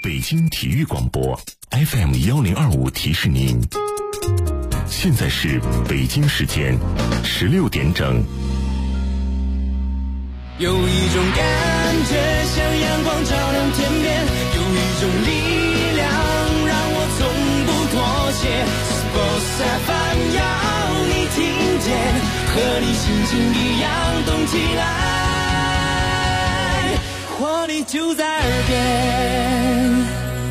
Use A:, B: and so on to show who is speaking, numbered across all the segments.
A: 北京体育广播 FM1025提示您，现在是北京时间16点整。
B: 有一种感觉像阳光照亮天边，有一种力量让我从不妥协。Sports FM 要你听见，和你心情一样动起来，活力就在耳边。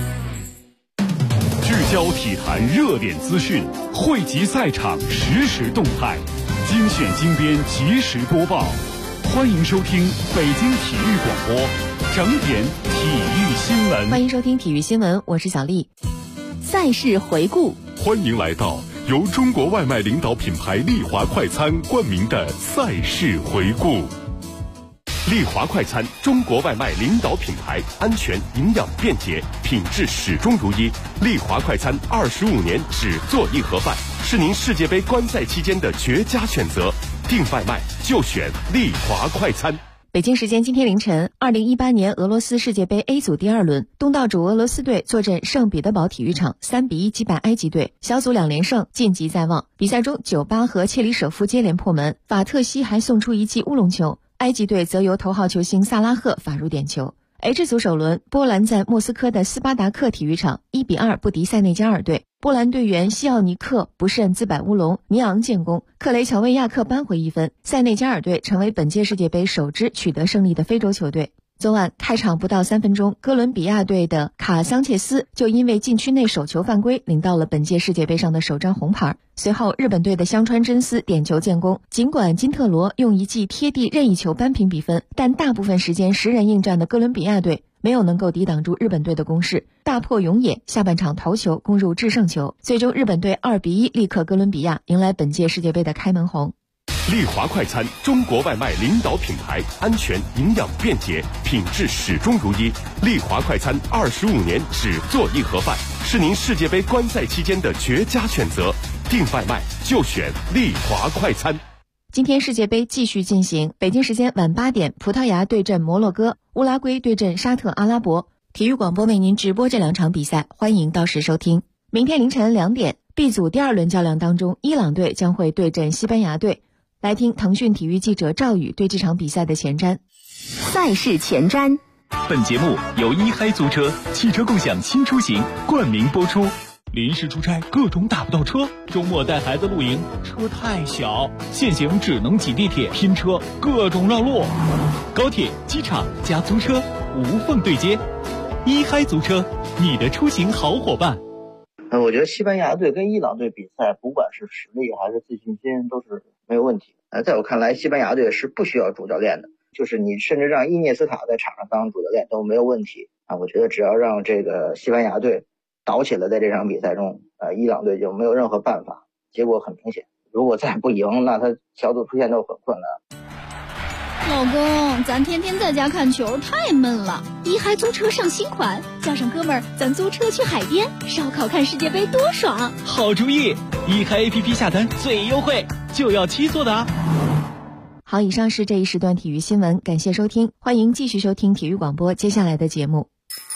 C: 聚焦体坛热点资讯，汇集赛场实时动态，精选精编及时播报。欢迎收听北京体育广播整点体育新闻。
D: 欢迎收听体育新闻，我是小丽。赛事回顾，
A: 欢迎来到由中国外卖领导品牌丽华快餐冠名的赛事回顾。丽华快餐，中国外卖领导品牌，安全、营养、便捷，品质始终如一。丽华快餐25年只做一盒饭，是您世界杯观赛期间的绝佳选择。订外卖就选丽华快餐。
D: 北京时间今天凌晨，2018年俄罗斯世界杯 A 组第2轮，东道主俄罗斯队坐镇圣彼得堡体育场3-1击败埃及队，小组2连胜，晋级在望。比赛中，酒吧和切里舍夫接连破门，法特西还送出一记乌龙球，埃及队则由头号球星萨拉赫罚入点球。H 组首轮，波兰在莫斯科的斯巴达克体育场1-2不敌塞内加尔队。波兰队员西奥尼克不慎自摆乌龙，尼昂建功，克雷乔维亚克扳回1分。塞内加尔队成为本届世界杯首支取得胜利的非洲球队。昨晚开场不到3分钟，哥伦比亚队的卡桑切斯就因为禁区内手球犯规，领到了本届世界杯上的首张红牌。随后，日本队的香川真司点球建功。尽管金特罗用一记贴地任意球扳平比分，但大部分时间10人应战的哥伦比亚队没有能够抵挡住日本队的攻势，大破永野下半场头球攻入制胜球，最终日本队2-1力克哥伦比亚，迎来本届世界杯的开门红。
A: 丽华快餐，中国外卖领导品牌，安全、营养、便捷，品质始终如一。丽华快餐25年只做一盒饭，是您世界杯观赛期间的绝佳选择。订外卖就选丽华快餐。
D: 今天世界杯继续进行，北京时间晚8点，葡萄牙对阵摩洛哥，乌拉圭对阵沙特阿拉伯。体育广播为您直播这2场比赛，欢迎到时收听。明天凌晨2点，B 组第2轮较量当中，伊朗队将会对阵西班牙队。来听腾讯体育记者赵宇对这场比赛的前瞻。
E: 赛事前瞻。
C: 本节目由一嗨租车汽车共享新出行冠名播出。临时出差各种打不到车，周末带孩子露营车太小，现行只能挤地铁拼车，各种绕路。高铁、机场加租车无缝对接，一嗨租车，你的出行好伙伴。
F: 我觉得西班牙队跟伊朗队比赛，不管是实力还是自信心都是没有问题。在我看来，西班牙队是不需要主教练的，就是你甚至让伊涅斯塔在场上当主教练都没有问题啊。我觉得只要让这个西班牙队倒起来，在这场比赛中，伊朗队就没有任何办法。结果很明显，如果再不赢，那他小组出线都很困难。
E: 老公，咱天天在家看球太闷了，一嗨租车上新款，叫上哥们儿，咱租车去海边烧烤看世界杯多爽！
C: 好主意，一嗨 APP 下单最优惠，就要7座的啊！
D: 好，以上是这一时段体育新闻，感谢收听，欢迎继续收听体育广播接下来的节目。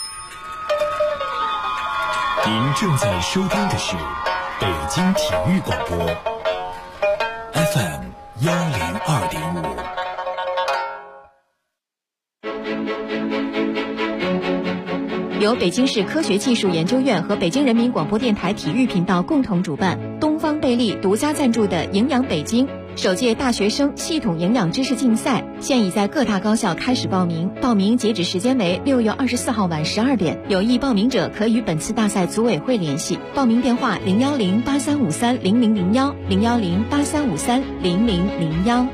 A: 您正在收听的是北京体育广播 FM1025。
D: 由北京市科学技术研究院和北京人民广播电台体育频道共同主办，东方贝利独家赞助的营养北京首届大学生系统营养知识竞赛现已在各大高校开始报名，报名截止时间为6月24号晚12点，有意报名者可与本次大赛组委会联系，报名电话01083530001 01083530001。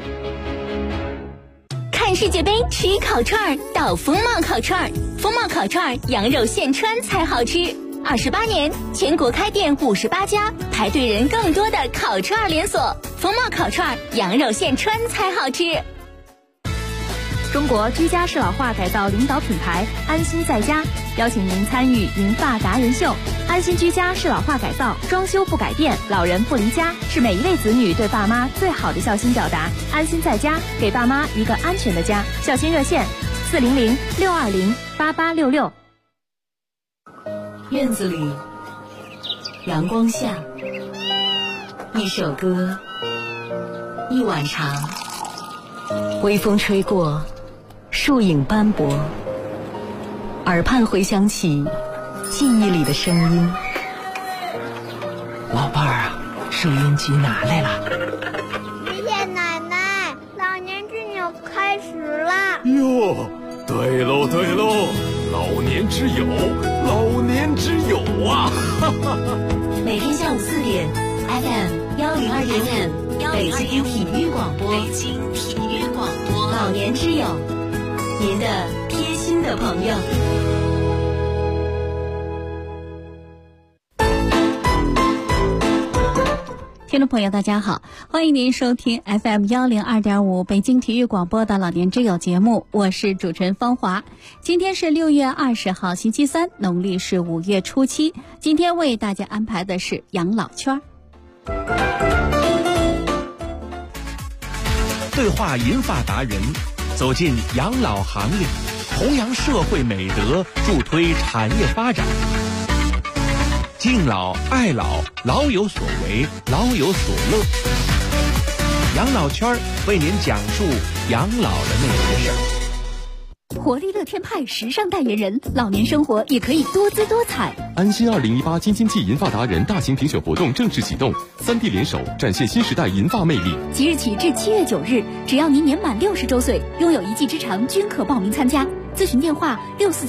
E: 看世界杯吃烤串到风貌烤串，风貌烤串羊肉现穿才好吃。28年，全国开店58家，排队人更多的烤串连锁。风貌烤串羊肉现穿才好吃。
G: 中国居家适老化改造领导品牌安心在家邀请您参与银发达人秀。安心居家适老化改造，装修不改变，老人不离家，是每一位子女对爸妈最好的孝心表达。安心在家，给爸妈一个安全的家。孝心热线400-620-8866。
H: 院子里，阳光下，一首歌，一碗茶，微风吹过，树影斑驳，耳畔回响起记忆里的声音。
I: 老伴儿啊，收音机拿来了。
J: 爷爷奶奶，老年之友开始了。
A: 哟，对喽对喽，老年之友，老年之友啊！
H: 每天下午4点 FM102.5北京体育广播，北京体育广播，老年之友，您的贴心的朋友。
K: 听众朋友大家好，欢迎您收听 FM102.5 北京体育广播的老年之友节目，我是主持人方华。今天是6月20号星期三，农历是5月初7，今天为大家安排的是养老圈。
I: 对话银发达人，走进养老行业，弘扬社会美德，助推产业发展。敬老爱老，老有所为，老有所乐。养老圈为您讲述养老的那些事儿。
G: 活力乐天派时尚代言人，老年生活也可以多姿多彩。
A: 安心2018金经济银发达人大型评选活动正式启动，3D 联手展现新时代银发魅力。
G: 即日起至7月9日，只要您年满60周岁，拥有1技之长，均可报名参加。咨询电话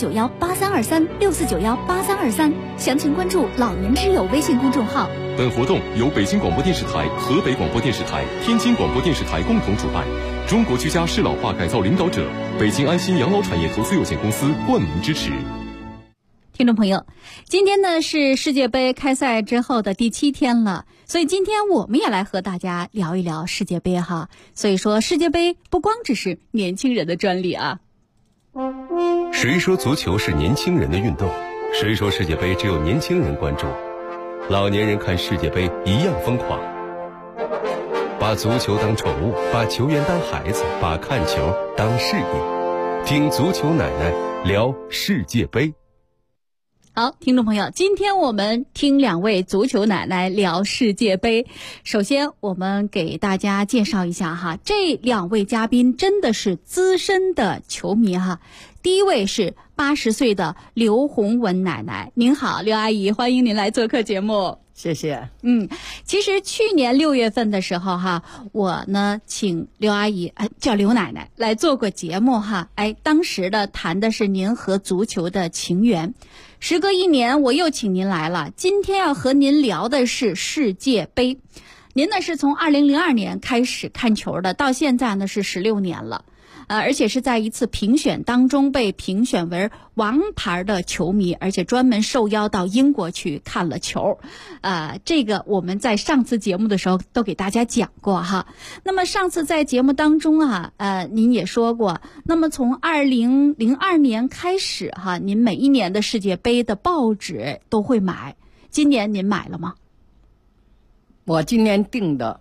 G: 64918364918323，详情关注老年之友微信公众号。
A: 本活动由北京广播电视台、河北广播电视台、天津广播电视台共同主办，中国居家适老化改造领导者北京安心养老产业投资有限公司冠名支持。
K: 听众朋友，今天呢是世界杯开赛之后的第7天了，所以今天我们也来和大家聊一聊世界杯哈。所以说世界杯不光只是年轻人的专利啊。
L: 谁说足球是年轻人的运动？谁说世界杯只有年轻人关注？老年人看世界杯一样疯狂，把足球当宠物，把球员当孩子，把看球当事业。听足球奶奶聊世界杯。
K: 好，听众朋友，今天我们听2位足球奶奶聊世界杯。首先我们给大家介绍一下哈，这2位嘉宾真的是资深的球迷哈。第一位是80岁的刘洪文奶奶，您好，刘阿姨，欢迎您来做客节目。
M: 谢谢。
K: 其实去年6月份的时候哈，我呢请刘阿姨叫刘奶奶来做过节目哈，当时的谈的是您和足球的情缘。时隔1年，我又请您来了，今天要和您聊的是世界杯。您呢是从2002年开始看球的，到现在呢是16年了。而且是在一次评选当中被评选为王牌的球迷，而且专门受邀到英国去看了球。这个我们在上次节目的时候都给大家讲过哈。那么上次在节目当中您也说过，那么从2002年开始哈，您每一年的世界杯的报纸都会买，今年您买了吗？
M: 我今年订了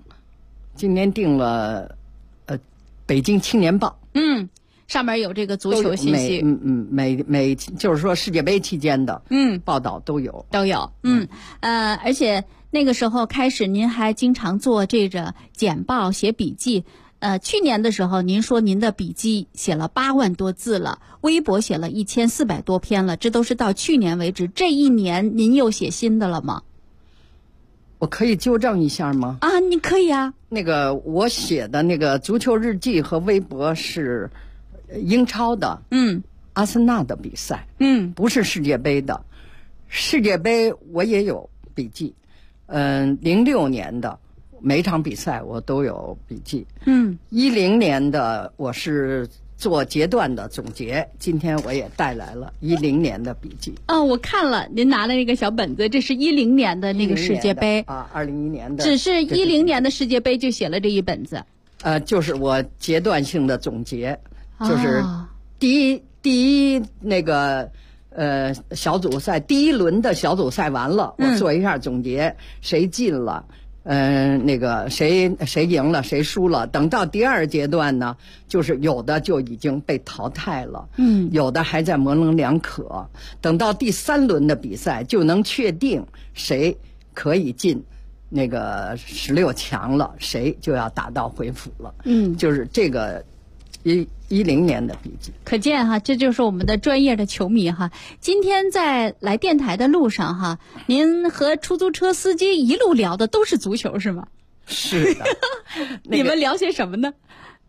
M: 北京青年报。
K: 上面有这个足球信息，
M: 每就是说世界杯期间的报道都有。
K: 而且那个时候开始，您还经常做这个简报、写笔记。去年的时候，您说您的笔记写了8万多字了，微博写了1400多篇了，这都是到去年为止。这一年您又写新的了吗？
M: 我可以纠正一下吗？
K: 你可以啊。
M: 那个我写的那个足球日记和微博是英超的，阿森纳的比赛，不是世界杯的。世界杯我也有笔记，06年的每场比赛我都有笔记，10年的我是做阶段的总结，今天我也带来了10年的笔记。
K: 我看了您拿的那个小本子，这是10年的那个世界杯
M: 2001年的，
K: 只是10年的世界杯就写了这一本子。
M: 就是我阶段性的总结，就是第一那个小组赛第1轮的小组赛完了，我做一下总结，谁进了， 那个谁赢了谁输了。等到第二阶段呢，就是有的就已经被淘汰了，有的还在模棱两可。等到第3轮的比赛，就能确定谁可以进那个16强了，谁就要打道回府了。就是这个10年的比赛。
K: 可见哈，这就是我们的专业的球迷哈。今天在来电台的路上哈，您和出租车司机一路聊的都是足球是吗？
M: 是的。
K: 你们聊些什么呢？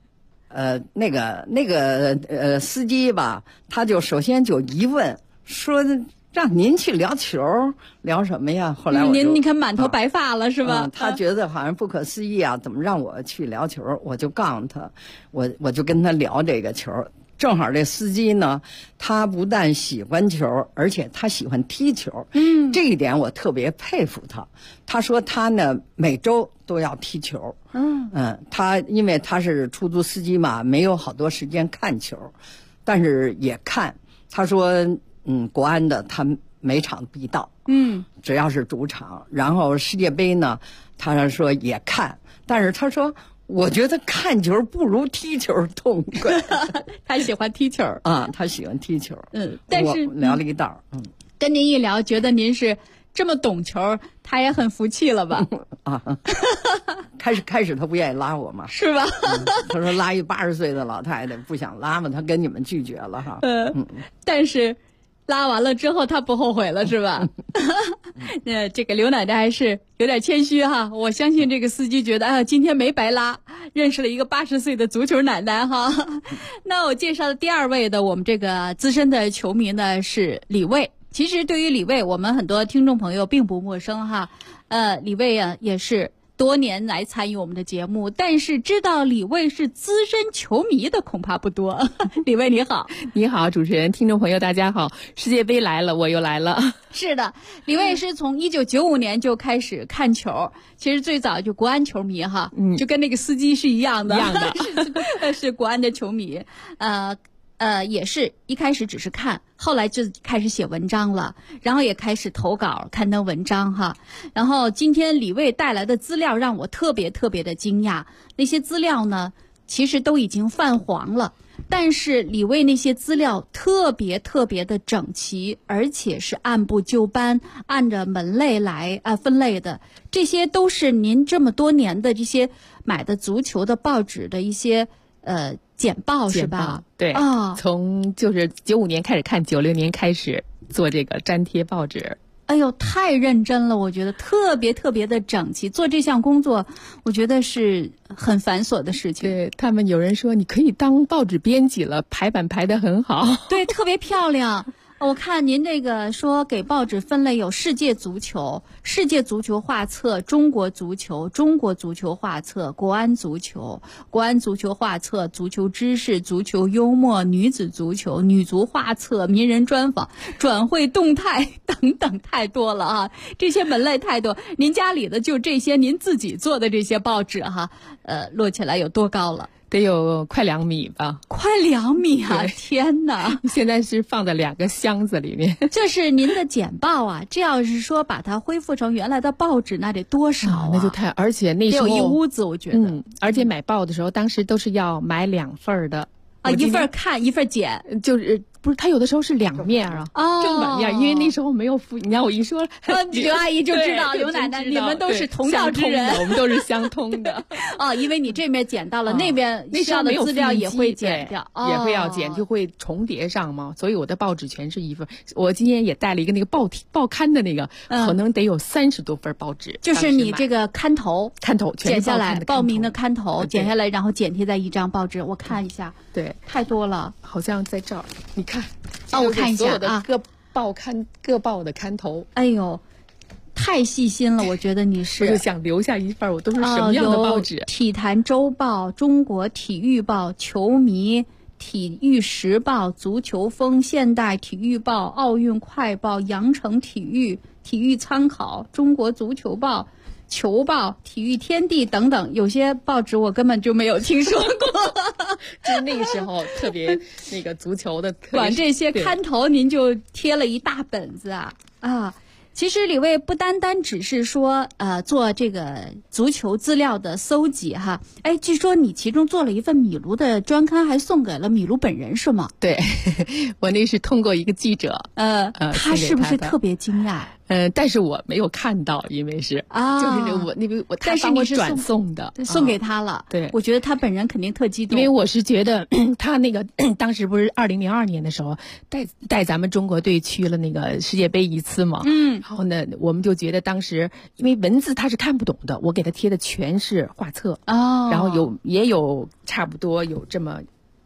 M: 司机吧，他就首先就疑问说，让您去聊球，聊什么呀？后来
K: 您看满头白发了是吧？
M: 他觉得好像不可思议啊，怎么让我去聊球？我就告诉他，我就跟他聊这个球。正好这司机呢，他不但喜欢球，而且他喜欢踢球。这一点我特别佩服他。他说他呢每周都要踢球。他因为他是出租司机嘛，没有好多时间看球，但是也看。他说国安的他每场必到，只要是主场。然后世界杯呢，他说也看，但是他说我觉得看球不如踢球痛快。
K: 他喜欢踢球
M: 啊，他喜欢踢球。
K: 但是
M: 聊了一道，
K: 跟您一聊，觉得您是这么懂球，他也很服气了吧？
M: 开始他不愿意拉我嘛，
K: 是吧？
M: 他说拉一80岁的老太太不想拉嘛，他跟你们拒绝了哈。
K: 但是拉完了之后他不后悔了是吧？这个刘奶奶还是有点谦虚哈。我相信这个司机觉得今天没白拉，认识了一个80岁的足球奶奶哈。那我介绍的第2位的我们这个资深的球迷呢是李卫。其实对于李卫，我们很多听众朋友并不陌生哈。李卫啊也是多年来参与我们的节目，但是知道李卫是资深球迷的恐怕不多。李卫你好。
N: 你好，主持人，听众朋友大家好。世界杯来了，我又来了。
K: 是的，李卫是从1995年就开始看球，其实最早就国安球迷哈，就跟那个司机是一样的，是国安的球迷。也是一开始只是看，后来就开始写文章了，然后也开始投稿刊登文章哈。然后今天李卫带来的资料让我特别特别的惊讶，那些资料呢其实都已经泛黄了，但是李卫那些资料特别特别的整齐，而且是按部就班，按着门类来分类的。这些都是您这么多年的这些买的足球的报纸的一些简报是吧？
N: 对从就是95年开始看，96年开始做这个粘贴报纸。
K: 哎呦，太认真了，我觉得特别特别的整齐。做这项工作，我觉得是很繁琐的事情。
N: 对，他们有人说你可以当报纸编辑了，排版排得很好。
K: 对，特别漂亮。我看您这个说给报纸分类有世界足球、世界足球画册、中国足球、中国足球画册、国安足球、国安足球画册、足球知识、足球幽默、女子足球、女足画册、名人专访、转会动态等等，太多了啊！这些门类太多。您家里的就这些，您自己做的这些报纸哈，摞起来有多高了？
N: 得有快2米吧。
K: 快2米啊！天哪！
N: 现在是放在2个箱子里面。
K: 这是您的简报啊！这要是说把它恢复成原来的报纸，那得多少啊？
N: 那就太……而且那时候
K: 得有一屋子，我觉得。
N: 而且买报的时候，当时都是要买2份的
K: 啊，一份看，一份剪，
N: 就是不是？它有的时候是2面啊，正反面，因为那时候没有附。你看我一说，
K: 刘阿姨就知道，刘奶奶，你们都是同道之人，
N: 我们都是相通的。
K: 因为你这边剪到了，那边需要的资料也会剪掉，
N: 也会要剪，就会重叠上嘛。所以我的报纸全是一份。我今天也带了一个那个报刊的那个，可能得有30多份报纸。
K: 就是你这个刊头
N: 剪
K: 下来，报名的刊头剪下来，然后剪贴在一张报纸。我看一下，
N: 对，
K: 太多了，
N: 好像在这儿，你看。
K: 我看一下
N: 啊，各报的刊头。
K: 哎呦，太细心了，我觉得你是。
N: 我就想留下一份，我都是什么样的报纸？
K: 体坛周报、中国体育报、球迷、体育时报、足球风、现代体育报、奥运快报、羊城体育、体育参考、中国足球报、球报、体育天地等等，有些报纸我根本就没有听说过。
N: 就是那个时候特别那个足球的，
K: 管这些刊头您就贴了一大本子啊！ 其实李卫不单单只是说做这个足球资料的搜集哈，哎，据说你其中做了一份米卢的专刊，还送给了米卢本人是吗？
N: 对，我那是通过一个记者，
K: 他是不是特别惊讶？
N: 但是我没有看到，因为是就是我他帮我转送的，
K: 送给他了。
N: 对，
K: 我觉得他本人肯定特激动，
N: 因为我是觉得他那个当时不是2002年的时候带咱们中国队去了那个世界杯一次嘛，然后呢，我们就觉得当时因为文字他是看不懂的，我给他贴的全是画册，然后也有差不多有这么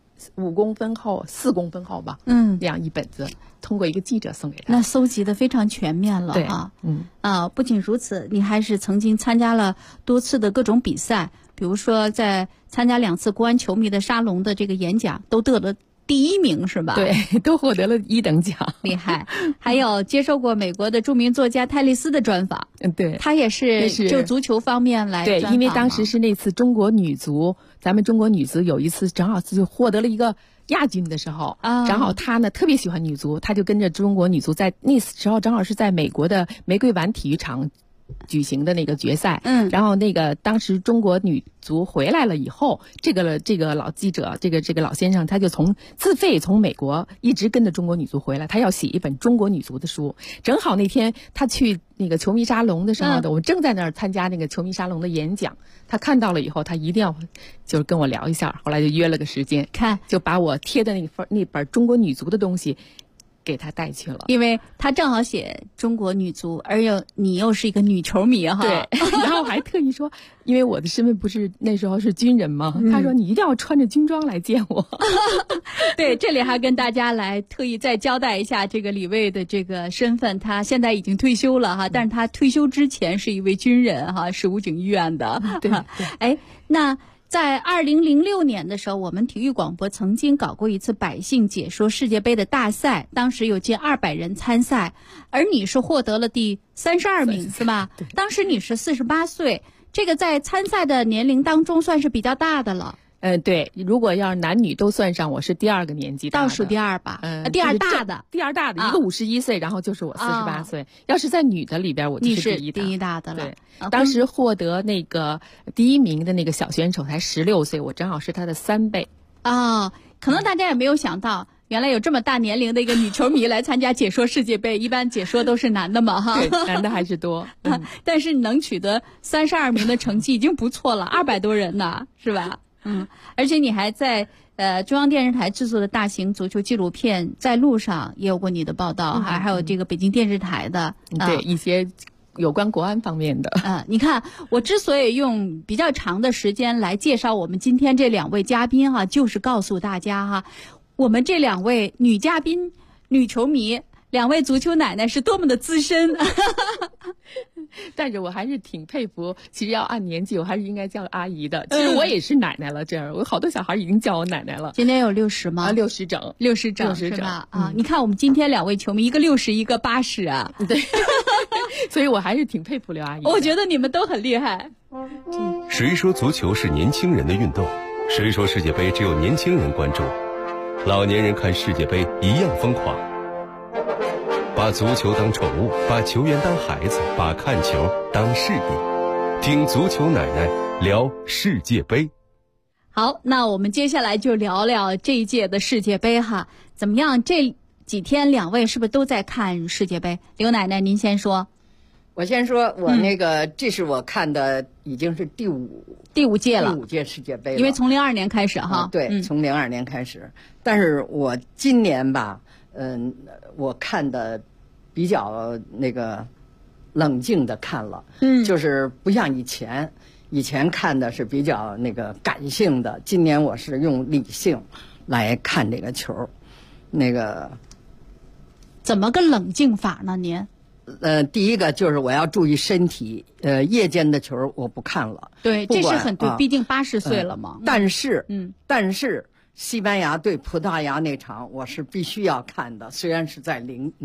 N: 5公分厚、4公分厚吧，这样一本子。通过一个记者送给他，
K: 那搜集的非常全面了啊！不仅如此，你还是曾经参加了多次的各种比赛，比如说在参加2次国安球迷的沙龙的这个演讲，都得了第1名是吧？
N: 对，都获得了1等奖，
K: 厉害！还有接受过美国的著名作家泰利斯的专访，
N: 对，
K: 他也是就足球方面来专访。
N: 对，因为当时是那次中国女足，咱们中国女足有一次正好就获得了一个亚军的时候，正好他呢特别喜欢女足，他就跟着中国女足在那时候正好是在美国的玫瑰湾体育场举行的那个决赛，然后那个当时中国女足回来了以后，这个老记者，这个老先生，他就自费从美国一直跟着中国女足回来，他要写一本中国女足的书。正好那天他去那个球迷沙龙的时候的，我正在那儿参加那个球迷沙龙的演讲，他看到了以后，他一定要就是跟我聊一下，后来就约了个时间，就把我贴的那本中国女足的东西给他带去了，
K: 因为他正好写中国女足，而你又是一个女球迷哈。
N: 对，然后还特意说，因为我的身份不是那时候是军人嘛，他说你一定要穿着军装来见我。
K: 对，这里还跟大家来特意再交代一下这个李卫的这个身份，他现在已经退休了哈，但是他退休之前是一位军人哈，是武警医院的。
N: 对，
K: 哎，那在2006年的时候，我们体育广播曾经搞过一次百姓解说世界杯的大赛，当时有近200人参赛，而你是获得了第32名是吧？当时你是48岁，这个在参赛的年龄当中算是比较大的了。
N: 对，如果要是男女都算上，我是第2个年纪大的，
K: 倒数第2吧，第2大的，
N: 第2大的，一个51岁，然后就是我48岁。要是在女的里边，我就是
K: 第一大的了。
N: 对，当时获得那个第1名的那个小选手才16岁，我正好是他的3倍。
K: 可能大家也没有想到，原来有这么大年龄的一个女球迷来参加解说世界杯，一般解说都是男的嘛哈。
N: 对，男的还是多。
K: 但是能取得32名的成绩已经不错了，200多人呢，是吧？而且你还在中央电视台制作的大型足球纪录片《在路上》也有过你的报道，还有这个北京电视台的
N: 对一些有关国安方面的。
K: 你看，我之所以用比较长的时间来介绍我们今天这2位嘉宾哈，就是告诉大家哈，我们这2位女嘉宾、女球迷，2位足球奶奶是多么的资深。
N: 但是我还是挺佩服，其实要按年纪，我还是应该叫阿姨的。其实我也是奶奶了，这样我好多小孩已经叫我奶奶了。
K: 今天有60吗
N: ？60整
K: ，60整是吧？你看我们今天2位球迷，一个60，一个80啊。
N: 对，所以我还是挺佩服刘阿姨。
K: 我觉得你们都很厉害。
L: 谁说足球是年轻人的运动？谁说世界杯只有年轻人关注？老年人看世界杯一样疯狂。把足球当宠物，把球员当孩子，把看球当事业。听足球奶奶聊世界杯。
K: 好，那我们接下来就聊聊这一届的世界杯哈，怎么样？这几天2位是不是都在看世界杯？刘奶奶，您先说。
M: 我先说，我那个这是我看的，已经是第五届了，第5届世界杯了。
K: 因为从02年开始哈，
M: 对，从02年开始。但是我今年吧，我看的比较那个冷静的看了，就是不像以前看的是比较那个感性的，今年我是用理性来看这个球，那个
K: 怎么个冷静法呢？您？
M: 第一个就是我要注意身体，夜间的球我不看了。
K: 对，这是很对，毕竟80岁了嘛。
M: 但是西班牙对葡萄牙那场我是必须要看的，虽然是在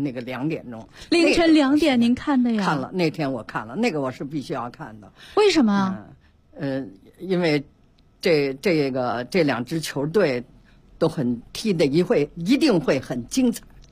M: 2点钟，
K: 凌晨2点您看的呀？
M: 看了，那天我看了，那个我是必须要看的。
K: 为什么？
M: 因为这2支球队都踢的一定会很精彩。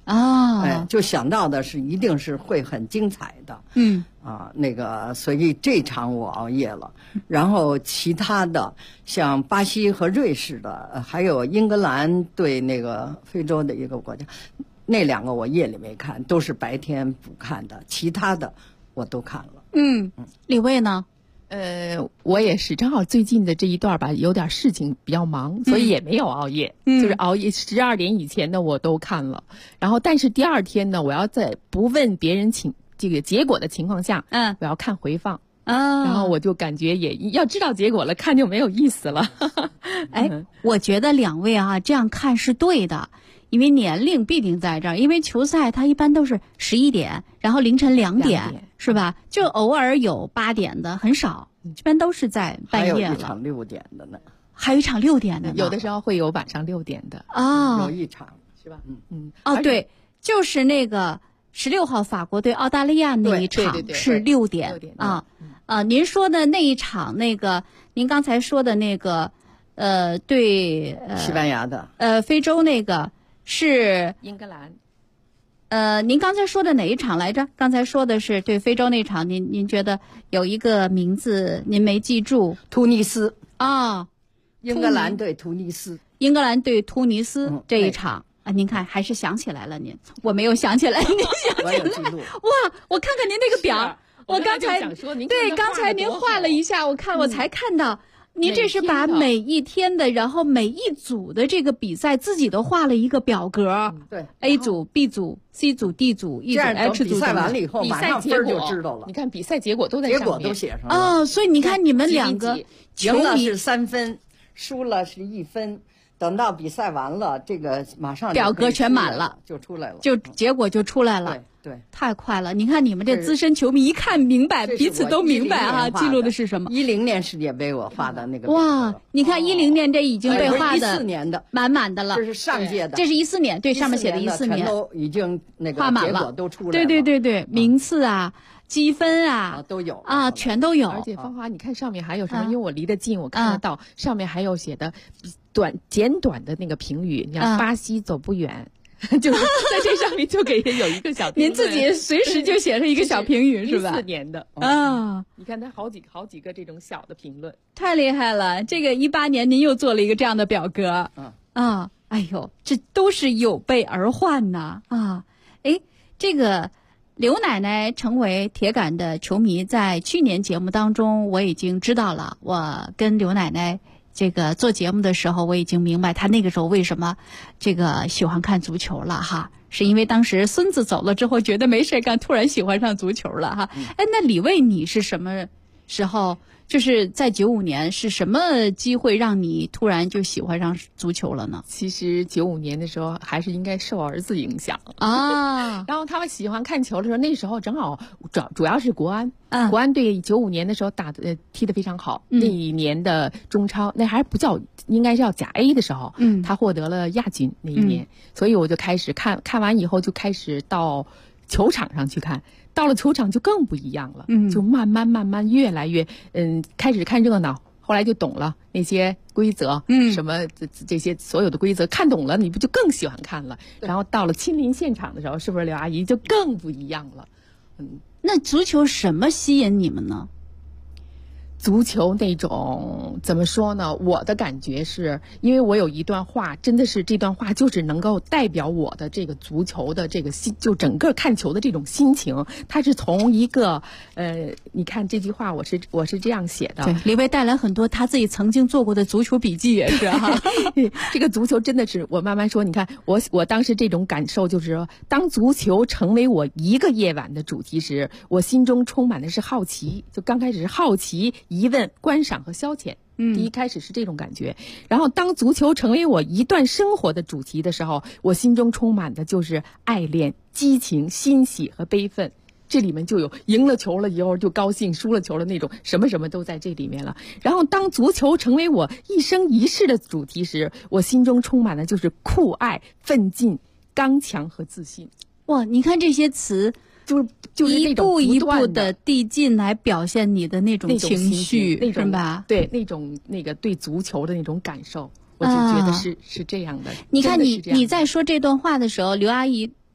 M: 就想到的是一定是会很精彩的。所以这场我熬夜了。然后其他的像巴西和瑞士的，还有英格兰对那个非洲的一个国家，那2个我夜里没看，都是白天补看的。其他的我都看了。
K: 李卫呢？
N: 我也是，正好最近的这一段吧，有点事情比较忙，所以也没有熬夜，就是熬夜12点以前的我都看了。然后，但是第二天呢，我要在不问别人这个结果的情况下，我要看回放。然后我就感觉也要知道结果了，看就没有意思了。
K: 我觉得2位这样看是对的。因为年龄必定在这儿，因为球赛它一般都是11点，然后凌晨2点，是吧？就偶尔有8点的，很少，一般都是在半夜了。
M: 还有一场6点的呢。
K: 还有一场6点的呢。
N: 有的时候会有晚上6点的。
M: 有一场是吧？
K: 对，就是那个16号法国对澳大利亚那一场是6点您说的那一场，那个您刚才说的那个对
M: 西班牙的
K: 非洲那个。是
N: 英格兰，
K: 您刚才说的哪一场来着？刚才说的是对非洲那场，您觉得有一个名字您没记住？
M: 突尼斯
K: 英
M: 格兰对突尼斯，
K: 英格兰对突尼斯这一场您看还是想起来了您，我没有想起来，您想起来？
M: 我有记录。
K: 哇，我看看您那个表，我刚才对刚才您画了一下，我才看到。您这是把每一天的，然后每一组的这个比赛自己都画了一个表格，
M: 对
K: ，A 组、B 组、C 组、D 组、E 组、H 组。
M: 比赛完了以后，马上分就知道了。
N: 你看比赛结果都在上面，
M: 结果都写上了。
K: 所以你看你们2个
M: 赢了是3分，输了是1分。等到比赛完了，这个马上
K: 表格全满了，
M: 就出来了，
K: 就结果就出来了。
M: 对，
K: 太快了！你看你们这资深球迷一看明白，彼此都明白记录的是什么
M: ？10年世界杯我画的那个。
K: 哇，你看10年这已经被画的
M: 14年的
K: 满满的了。
M: 这是上届的，
K: 这是14年，对，上面写的14年，
M: 全都已经那个
K: 画满了，
M: 结果都出来了。
K: 对，名次积分
M: 都有
K: 全都有。
N: 而且芳华，你看上面还有什么？因为我离得近，我看得到上面还有写的简短的那个评语。你看巴西走不远。就是在这上面就给人有一个小评论，
K: 您自己随时就写上一个小评语是吧？14
N: 年的你看他好几个这种小的评论，
K: 太厉害了！这个18年您又做了一个这样的表格，哎呦，这都是有备而患呐这个刘奶奶成为铁杆的球迷，在去年节目当中我已经知道了，我跟刘奶奶。这个做节目的时候，我已经明白他那个时候为什么这个喜欢看足球了是因为当时孙子走了之后，觉得没事干，突然喜欢上足球了那李卫你是什么时候？就是在95年是什么机会让你突然就喜欢上足球了呢？
N: 其实95年的时候还是应该受儿子影响然后他们喜欢看球的时候，那时候正好主要是国安，国安队95年的时候踢得非常好，那一年的中超那还不叫，应该叫甲 A 的时候，他获得了亚军那一年，所以我就开始看完以后就开始到球场上去看。到了球场就更不一样了，就慢慢越来越开始看热闹，后来就懂了那些规则，什么这些所有的规则看懂了，你不就更喜欢看了？然后到了亲临现场的时候，是不是刘阿姨就更不一样了？
K: 那足球什么吸引你们呢？
N: 足球那种怎么说呢？我的感觉是因为我有一段话，真的是这段话就是能够代表我的这个足球的这个心，就整个看球的这种心情。它是从一个你看这句话我是这样写的。
K: 对，李卫带来很多他自己曾经做过的足球笔记也是
N: 这个足球真的是我慢慢说，你看我当时这种感受就是说，当足球成为我一个夜晚的主题时，我心中充满的是好奇，就刚开始是好奇。疑问、观赏和消遣，第一开始是这种感觉。然后当足球成为我一段生活的主题的时候，我心中充满的就是爱恋、激情、欣喜和悲愤。这里面就有赢了球了以后就高兴，输了球了那种什么什么都在这里面了。然后当足球成为我一生一世的主题时，我心中充满的就是酷爱、奋进、刚强和自信。
K: 哇，你看这些词。
N: 就是
K: 一步一步的递进来表现你的那种情绪，是吧？
N: 对，那个对足球的那种感受，我就觉得是这样的。
K: 你看你在说这段话的时候，刘阿姨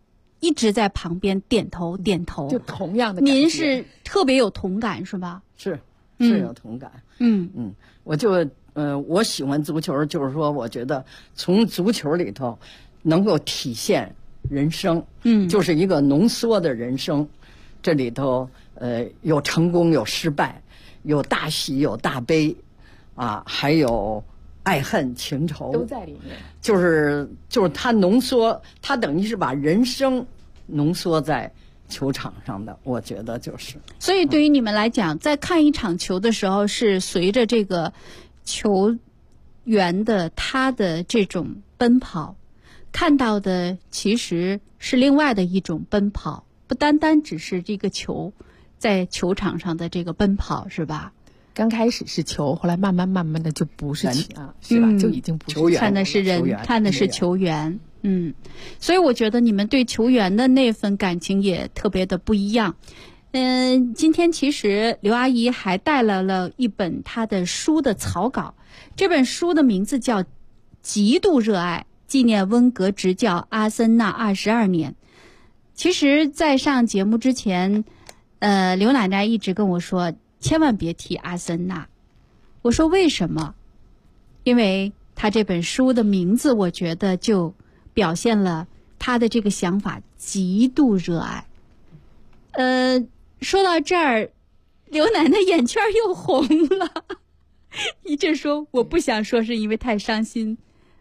K: 一直在旁边点头点头，
N: 就同样的感觉。
K: 您是特别有同感是吧？
M: 是有同感。我就我喜欢足球，就是说我觉得从足球里头能够体现人生，就是一个浓缩的人生，这里头有成功有失败，有大喜有大悲，还有爱恨情仇
N: 都在里面。
M: 就是它浓缩，它等于是把人生浓缩在球场上的，我觉得就是。
K: 所以对于你们来讲，在看一场球的时候，是随着这个球员的他的这种奔跑，看到的其实是另外的一种奔跑，不单单只是这个球在球场上的这个奔跑，是吧？
N: 刚开始是球，后来慢慢的就不是球是吧？就已经不是
M: 球员，
K: 看的是人，看的是球员。所以我觉得你们对球员的那份感情也特别的不一样。今天其实刘阿姨还带来了一本她的书的草稿，这本书的名字叫《极度热爱：纪念温格执教阿森纳22年》。其实在上节目之前，刘奶奶一直跟我说千万别提阿森纳。我说为什么？因为她这本书的名字我觉得就表现了她的这个想法，极度热爱。说到这儿，刘奶奶眼圈又红了，一直说我不想说，是因为太伤心。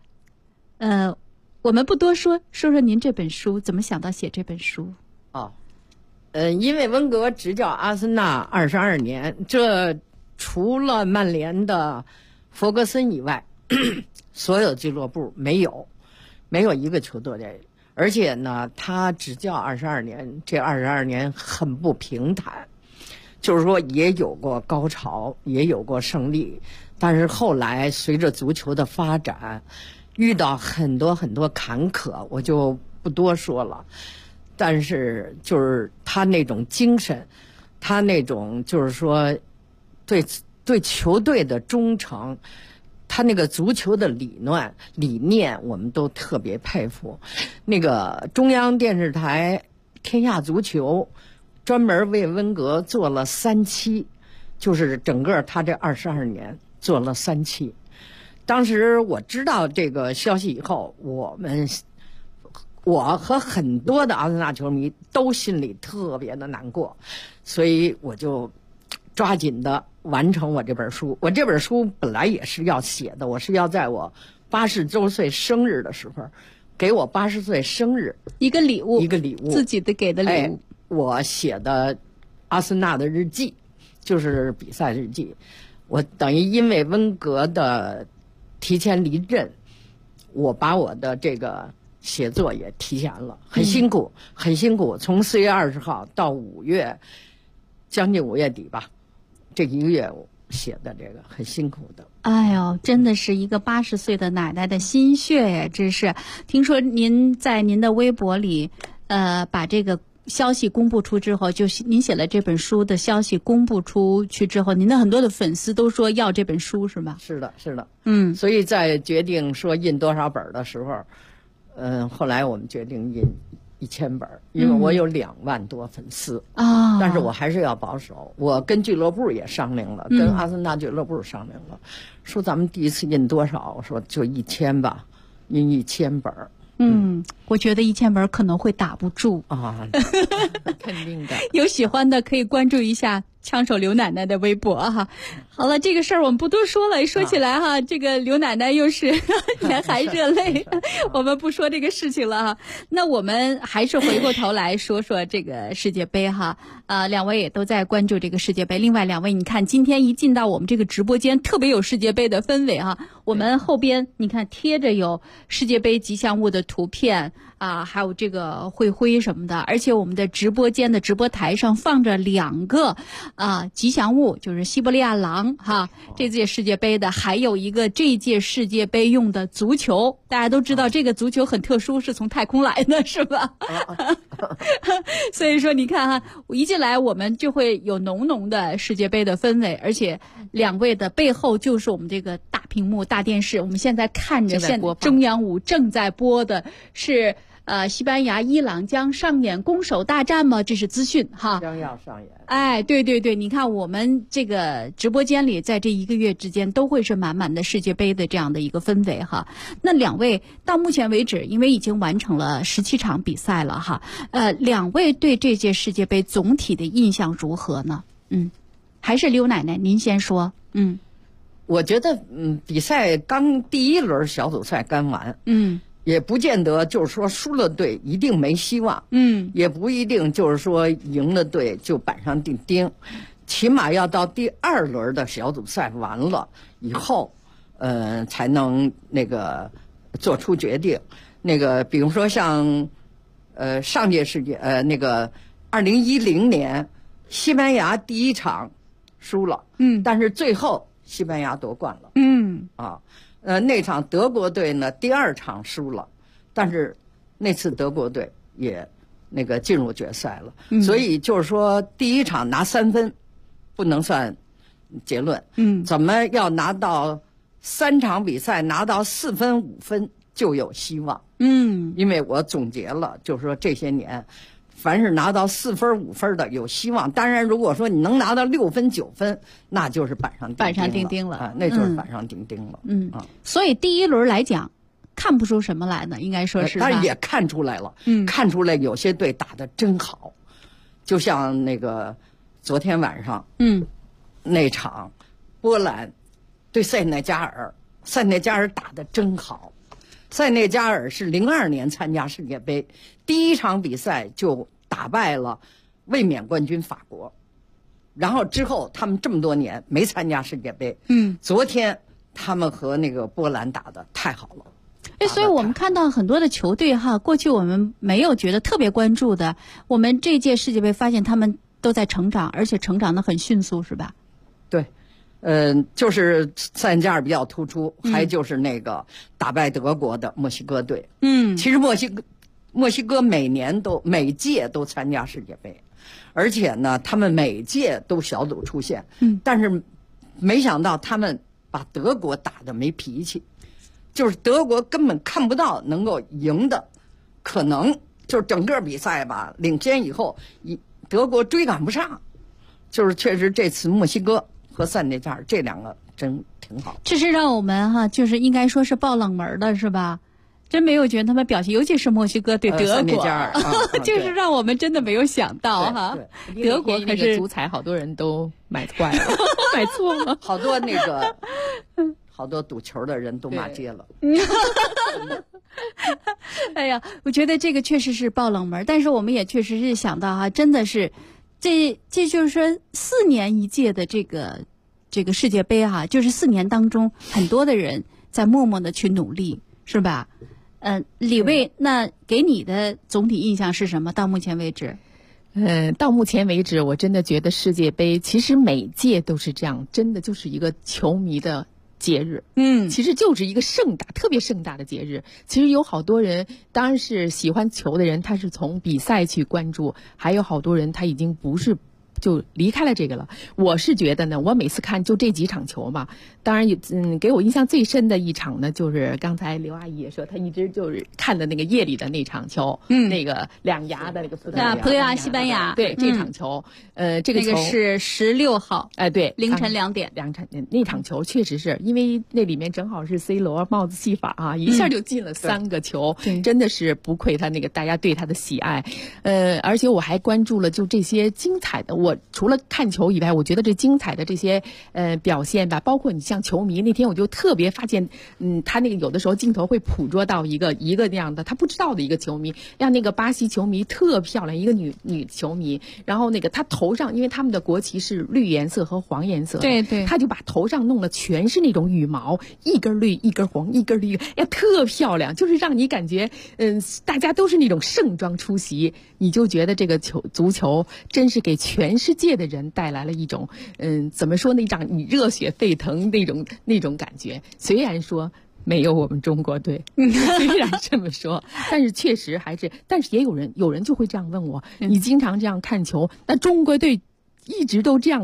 K: 我们不多说，说说您这本书怎么想到写这本书？
M: 因为温格执教阿森纳22年，这除了曼联的弗格森以外，所有俱乐部没有一个球队。而且呢，他执教22年，这22年很不平坦，就是说也有过高潮，也有过胜利，但是后来随着足球的发展，遇到很多很多坎坷，我就不多说了。但是就是他那种精神，他那种就是说对球队的忠诚，他那个足球的理念我们都特别佩服。那个中央电视台天下足球专门为温格做了3期，就是整个他这22年做了3期。当时我知道这个消息以后，我和很多的阿森纳球迷都心里特别的难过，所以我就抓紧的完成我这本书。我这本书本来也是要写的，我是要在我80周岁生日的时候，给我80岁生日
K: 一个礼物，自己的给的礼物。
M: 我写的阿森纳的日记，就是比赛日记。我等于因为温格的提前离任，我把我的这个写作也提前了，很辛苦，很辛苦。从4月20号到5月，将近5月底吧，这1个月我写的这个很辛苦的。
K: 哎呦，真的是一个80岁的奶奶的心血呀！这是听说您在您的微博里，把这个消息公布出之后，就是您写了这本书的消息公布出去之后，您的很多的粉丝都说要这本书，是吧？
M: 是的，是的。所以在决定说印多少本的时候，后来我们决定印1000本，因为我有2万多粉丝啊，但是我还是要保守。我跟俱乐部也商量了，跟阿森纳俱乐部商量了，说咱们第一次印多少？我说就1000吧，印1000本。
K: 我觉得1000本可能会打不住
M: 啊，肯定的。
K: 有喜欢的可以关注一下枪手刘奶奶的微博哈。好了，这个事儿我们不多说了。说起来哈，这个刘奶奶又是眼含热泪，我们不说这个事情了哈。那我们还是回过头来说说这个世界杯哈。2位也都在关注这个世界杯。另外2位，你看今天一进到我们这个直播间，特别有世界杯的氛围哈。我们后边你看贴着有世界杯吉祥物的图片啊，还有这个会徽什么的，而且我们的直播间的直播台上放着2个吉祥物，就是西伯利亚狼哈，这届世界杯的，还有一个这届世界杯用的足球。大家都知道这个足球很特殊，是从太空来的，是吧？所以说你看哈，一进来我们就会有浓浓的世界杯的氛围，而且2位的背后就是我们这个大屏幕大电视。我们现在看着中央5正在播的是西班牙、伊朗将上演攻守大战吗？这是资讯哈，
M: 将要上演。
K: 哎，对对对，你看我们这个直播间里，在这1个月之间都会是满满的世界杯的这样的一个氛围哈。那2位到目前为止，因为已经完成了17场比赛了哈，2位对这届世界杯总体的印象如何呢？还是刘奶奶您先说。
M: 我觉得比赛刚第1轮小组赛刚完，也不见得就是说输了队一定没希望，也不一定就是说赢了队就板上钉钉，起码要到第2轮的小组赛完了以后，才能那个做出决定。那个比如说像上届世界那个2010年西班牙第1场输了，但是最后西班牙夺冠了，那场德国队呢第2场输了，但是那次德国队也那个进入决赛了，所以就是说第1场拿3分不能算结论，怎么要拿到3场比赛拿到4分5分就有希望，因为我总结了，就是说这些年凡是拿到4分5分的有希望，当然如果说你能拿到6分9分，那就是板上钉钉了，那就是板上钉钉了。
K: 所以第1轮来讲，看不出什么来呢，应该说是。
M: 当然也看出来了，看出来有些队打得真好，就像那个昨天晚上，那场波兰对塞内加尔，塞内加尔打得真好。塞内加尔是02年参加世界杯，第1场比赛就打败了卫冕冠军法国，然后之后他们这么多年没参加世界杯，昨天他们和那个波兰打得太好了。
K: 所以我们看到很多的球队哈，过去我们没有觉得特别关注的，我们这届世界杯发现他们都在成长，而且成长得很迅速，是吧？
M: 对。就是塞内加尔比较突出，还就是那个打败德国的墨西哥队。其实墨西哥每届都参加世界杯，而且呢，他们每届都小组出线。但是没想到他们把德国打得没脾气，就是德国根本看不到能够赢的可能，就是整个比赛吧，领先以后，德国追赶不上，就是确实这次墨西哥和塞内加尔这2个真挺好，
K: 这是让我们就是应该说是爆冷门的，是吧？真没有觉得他们表现，尤其是墨西哥对德国，塞
M: 内加尔
K: 就是让我们真的没有想到哈。德国可是
N: 足彩，好多人都买坏了，买错了，
M: 好多那个好多赌球的人都骂街了。
K: 哎呀，我觉得这个确实是爆冷门，但是我们也确实是想到真的是。这就是说4年一届的这个世界杯就是4年当中很多的人在默默的去努力，是吧？李卫，那给你的总体印象是什么？到目前为止？
N: 到目前为止，我真的觉得世界杯其实每届都是这样，真的就是一个球迷的节日，其实就是一个特别盛大的节日。其实有好多人，当然是喜欢球的人，他是从比赛去关注，还有好多人他已经不是就离开了这个了。我是觉得呢，我每次看就这几场球嘛，当然给我印象最深的一场呢，就是刚才刘阿姨也说，她一直就是看的那个夜里的那场球，那个2牙的那个葡萄
K: 牙西班牙，
N: 对这场球，这个球
K: 是16号，
N: 对，
K: 凌晨2点，
N: 那场球确实是因为那里面正好是 C 罗帽子戏法一下就进了3个球，真的是不愧他那个大家对他的喜爱，而且我还关注了就这些精彩的，我除了看球以外，我觉得这精彩的这些表现吧，包括你像球迷，那天我就特别发现，他那个有的时候镜头会捕捉到一个那样的他不知道的一个球迷，让那个巴西球迷特漂亮，一个女球迷，然后那个他头上，因为他们的国旗是绿颜色和黄颜色，
K: 对，
N: 他就把头上弄了全是那种羽毛，一根绿一根黄一根绿，特漂亮，就是让你感觉大家都是那种盛装出席，你就觉得这个足球真是给全世界的人带来了一种怎么说呢，让你热血沸腾那种感觉。虽然说没有我们中国队，虽然这么说，但是确实但是也有人就会这样问我，你经常这样看球，那中国队一直都这样的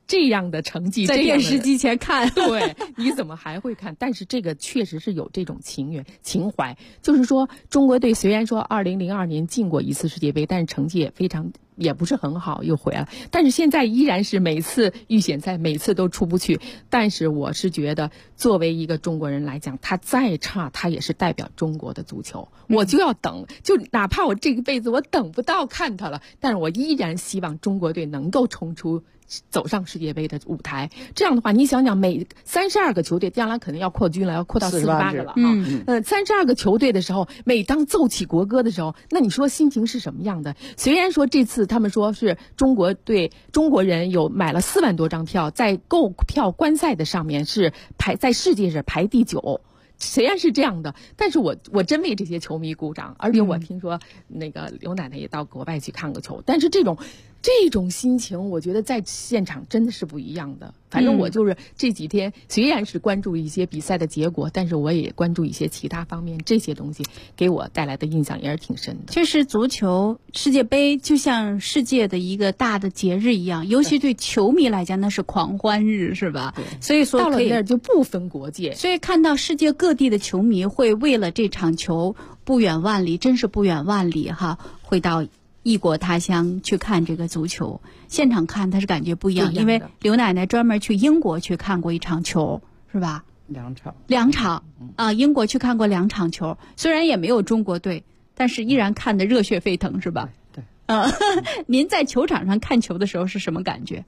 N: 这样的成绩
K: 在电视机前看，
N: 对，你怎么还会看？但是这个确实是有这种情怀，就是说中国队虽然说2002年进过一次世界杯，但是成绩也不是很好，又回来，但是现在依然是每次预选赛每次都出不去。但是我是觉得，作为一个中国人来讲，他再差，他也是代表中国的足球。我就要等，就哪怕我这一辈子我等不到看他了，但是我依然希望中国队能够走上世界杯的舞台。这样的话，你想想，每32个球队，将来可能要扩军了，要扩到48个了32个球队的时候，每当奏起国歌的时候，那你说心情是什么样的？虽然说这次他们说是中国人有买了4万多张票，在购票观赛的上面是在世界是排第9。虽然是这样的，但是我真为这些球迷鼓掌。而且我听说那个刘奶奶也到国外去看过球，但是这种心情，我觉得在现场真的是不一样的。反正我就是这几天虽然是关注一些比赛的结果，但是我也关注一些其他方面，这些东西给我带来的印象也是挺深的。
K: 确实，足球世界杯就像世界的一个大的节日一样，尤其对球迷来讲，那是狂欢日，是吧？所以说
N: 到了那儿就不分国界，
K: 所以看到世界各地的球迷会为了这场球不远万里，真是不远万里哈，会到异国他乡去看这个足球，现场看他是感觉不一样，因为刘奶奶专门去英国去看过一场球，是吧？2场啊，英国去看过2场球，虽然也没有中国队，但是依然看得热血沸腾，是吧？
M: 对。
K: 您在球场上看球的时候是什么感觉？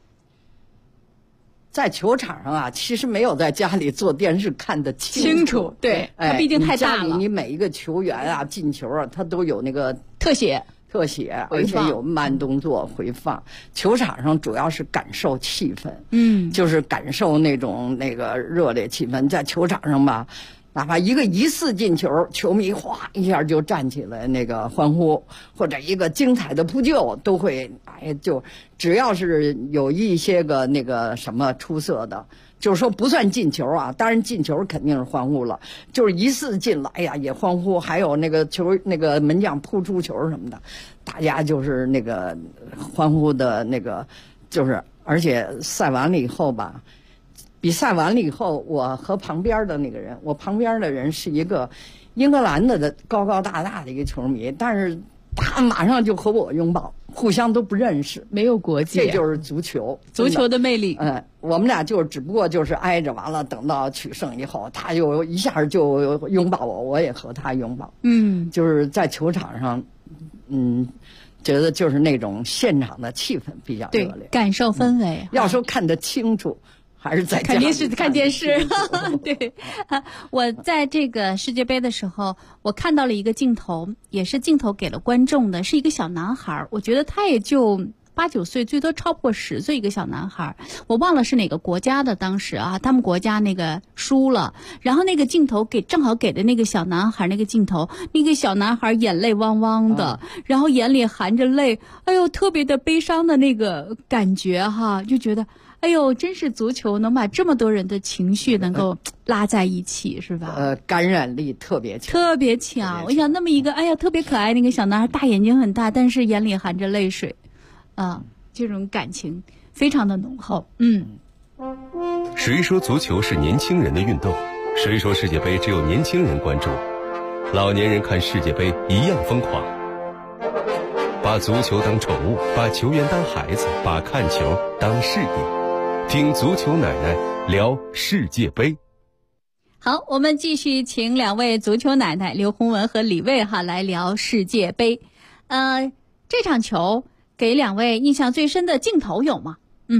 M: 在球场上啊，其实没有在家里做电视看得
K: 清楚。对，它毕竟太大了。
M: 家里你每一个球员啊进球啊，他都有那个
K: 特写，
M: 而且有慢动作回放。球场上主要是感受气氛，就是感受那个热烈气氛。在球场上吧，哪怕一个疑似进球，球迷哗一下就站起来那个欢呼，或者一个精彩的扑救，都会就只要是有一些个那个什么出色的，就是说不算进球啊，当然进球肯定是欢呼了，就是疑似进了，哎呀也欢呼，还有那个球那个门将扑出球什么的，大家就是那个欢呼的那个，就是而且赛完了以后吧。比赛完了以后，我和旁边的那个人，我旁边的人是一个英格兰的高高大大的一个球迷，但是他马上就和我拥抱，互相都不认识，
N: 没有国界，
M: 这就是足球
K: 的魅力。
M: 我们俩只不过就是挨着，完了等到取胜以后，他就一下就拥抱我，我也和他拥抱。就是在球场上，觉得就是那种现场的气氛比较热烈，
K: 对，感受氛围。
M: 要说看得清楚。还是在
K: 肯定是看电视。对，我在这个世界杯的时候，我看到了一个镜头，也是镜头给了观众的，是一个小男孩，我觉得他也就8、9岁，最多超不过10岁一个小男孩，我忘了是哪个国家的，当时啊，他们国家那个输了，然后那个镜头正好给的那个小男孩那个镜头，那个小男孩眼泪汪汪的，然后眼里含着泪，哎呦，特别的悲伤的那个感觉哈，就觉得。哎呦，真是足球能把这么多人的情绪能够拉在一起，是吧？
M: 感染力特别强，
K: 特别强。我想那么一个，哎呀，特别可爱那个小男孩，大眼睛很大，但是眼里含着泪水，这种感情非常的浓厚。
L: 谁说足球是年轻人的运动？谁说世界杯只有年轻人关注？老年人看世界杯一样疯狂。把足球当宠物，把球员当孩子，把看球当事业。听足球奶奶聊世界杯。
K: 好，我们继续请2位足球奶奶刘洪文和李卫来聊世界杯。这场球给2位印象最深的镜头有吗？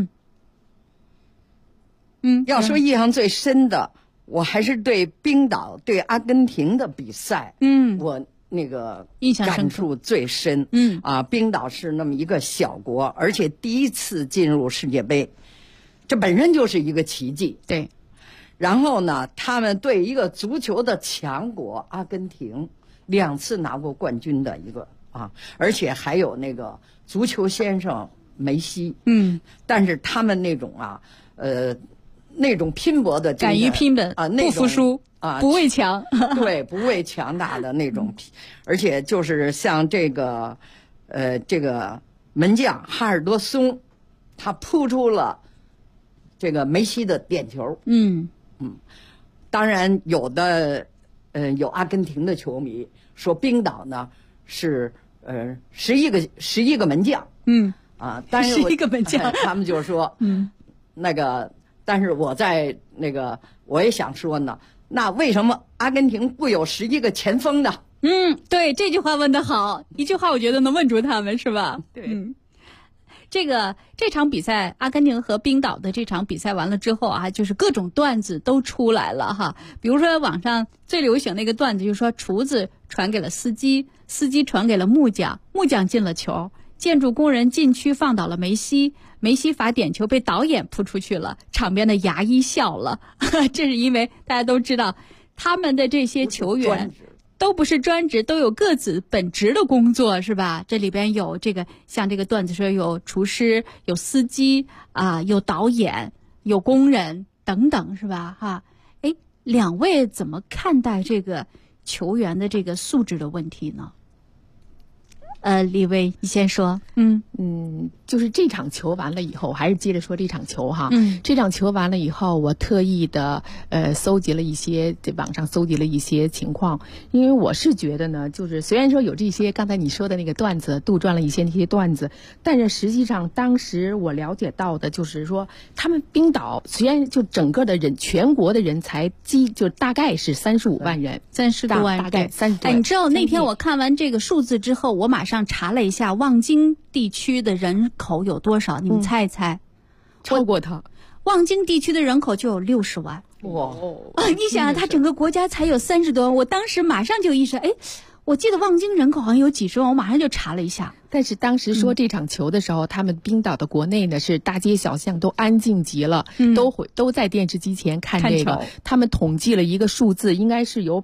M: 要说印象最深的，我还是对冰岛对阿根廷的比赛，我那个感触最深。冰岛是那么一个小国，而且第一次进入世界杯，这本身就是一个奇迹。
K: 对。
M: 然后呢，他们对一个足球的强国阿根廷2次拿过冠军的一个而且还有那个足球先生梅西。但是他们那种那种拼搏的
K: 敢于拼搏不服输不畏强。
M: 对，不畏强大的那种而且就是像这个门将哈尔多松，他扑出了这个梅西的点球。当然有的有阿根廷的球迷说冰岛呢是11个门将。但是
K: 11个门将，
M: 他们就说那个，但是我在那个我也想说呢，那为什么阿根廷不有11个前锋呢？
K: 对，这句话问得好，一句话我觉得能问住他们，是吧？
N: 对。
K: 这场比赛，阿根廷和冰岛的这场比赛完了之后啊，就是各种段子都出来了哈。比如说网上最流行的一个段子，就是说厨子传给了司机，司机传给了木匠，木匠进了球，建筑工人禁区放倒了梅西，梅西罚点球被导演扑出去了，场边的牙医笑了。这是因为大家都知道，他们的这些球员都不是专职，都有各自本职的工作，是吧？这里边有这个，像这个段子说有厨师、有司机啊、有导演、有工人等等，是吧？哈，两位怎么看待这个球员的这个素质的问题呢？李薇，你先说。
N: 就是这场球完了以后，还是接着说这场球哈。这场球完了以后，我特意的搜集了一些，在网上搜集了一些情况，因为我是觉得呢，就是虽然说有这些刚才你说的那个段子，杜撰了一些那些段子，但是实际上当时我了解到的就是说，他们冰岛虽然就整个的人全国的人才就大概是35万人
K: ，30多万，
N: 大概30多万。
K: 你知道那天我看完这个数字之后，我马上查了一下望京地区的人口有多少？你们猜一猜？
N: 超过他。
K: 望京地区的人口就有60万。
M: 哇！
K: 你想想，他整个国家才有30多万，我当时马上就意识，我记得望京人口好像有几十万，我马上就查了一下。
N: 但是当时说这场球的时候，他们冰岛的国内呢是大街小巷都安静极了，都在电视机前看这个。他们统计了一个数字，应该是有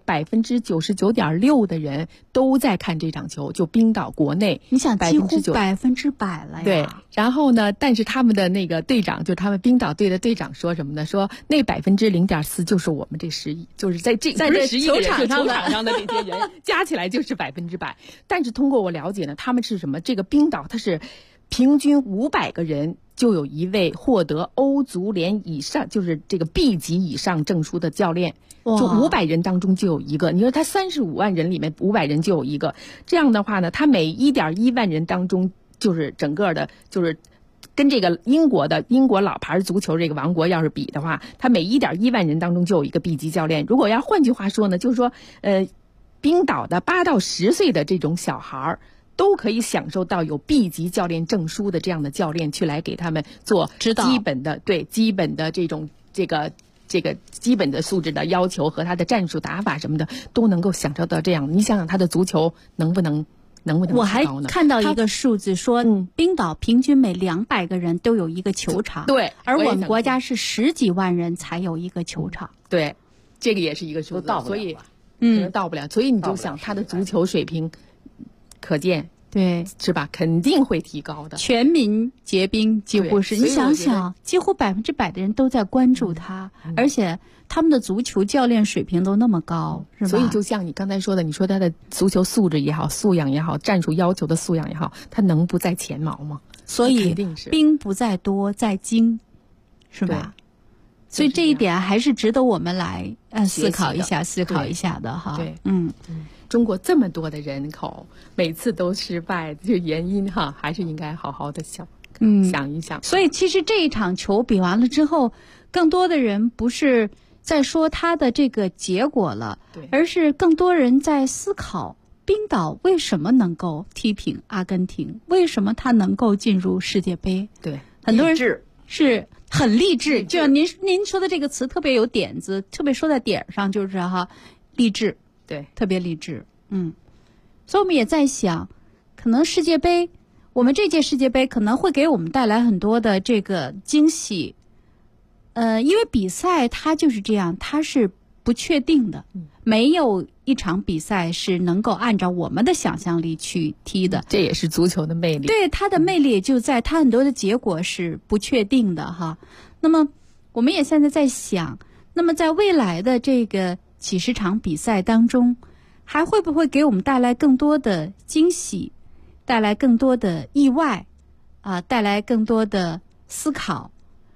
N: 99.6%的人都在看这场球，就冰岛国内。
K: 你想，几乎100%了呀。
N: 对，然后呢，但是他们的那个队长，就他们冰岛队的队长说什么呢？说那0.4%就是我们这10亿，就是在这
K: 球场
N: 上的这些人加起来就是100%。但是通过我了解呢，他们是什么？这个冰岛它是平均500个人就有一位获得欧足联以上，就是这个 B 级以上证书的教练，就500人当中就有一个。你说他35万人里面500人就有一个，这样的话呢，他每1.1万人当中，就是整个的，就是跟这个英国老牌足球这个王国要是比的话，他每1.1万人当中就有一个 B 级教练。如果要换句话说呢，就是说，冰岛的8到10岁的这种小孩都可以享受到有 B 级教练证书的这样的教练去来给他们做基本的基本的这种这个基本的素质的要求和他的战术打法什么的都能够享受到这样。你想想他的足球能不能
K: 我还看到一个数字说，冰岛平均每200个人都有一个球场，
N: 对，
K: 而我们国家是10几万人才有一个球场，
N: 对，这个也是一个数字，所以到不了，所以你就想他的足球水平。可见，
K: 对，
N: 是吧？肯定会提高的。
K: 全民皆兵，几乎是。你想想，几乎100%的人都在关注他，而且他们的足球教练水平都那么高，是吧？
N: 所以就像你刚才说的，你说他的足球素质也好，素养也好，战术要求的素养也好，他能不在前茅吗？
K: 所以兵不在多，在精，是吧？所以这一点还是值得我们来思考一下的哈。
N: 对，中国这么多的人口，每次都失败，这原因哈，还是应该好好的想一想。
K: 所以其实这一场球比完了之后，更多的人不是在说他的这个结果了，而是更多人在思考冰岛为什么能够踢平阿根廷，为什么他能够进入世界杯。
N: 对，
K: 很多人是很励志，就像您说的这个词特别有点子，特别说在点上，就是哈，励志。
N: 对，
K: 特别励志。所以我们也在想，可能世界杯，我们这届世界杯可能会给我们带来很多的这个惊喜。因为比赛它就是这样，它是不确定的，没有一场比赛是能够按照我们的想象力去踢的。
N: 这也是足球的魅力。
K: 对，它的魅力就在它很多的结果是不确定的哈。那么我们也现在在想，那么在未来的这个几十场比赛当中，还会不会给我们带来更多的惊喜，带来更多的意外，带来更多的思考？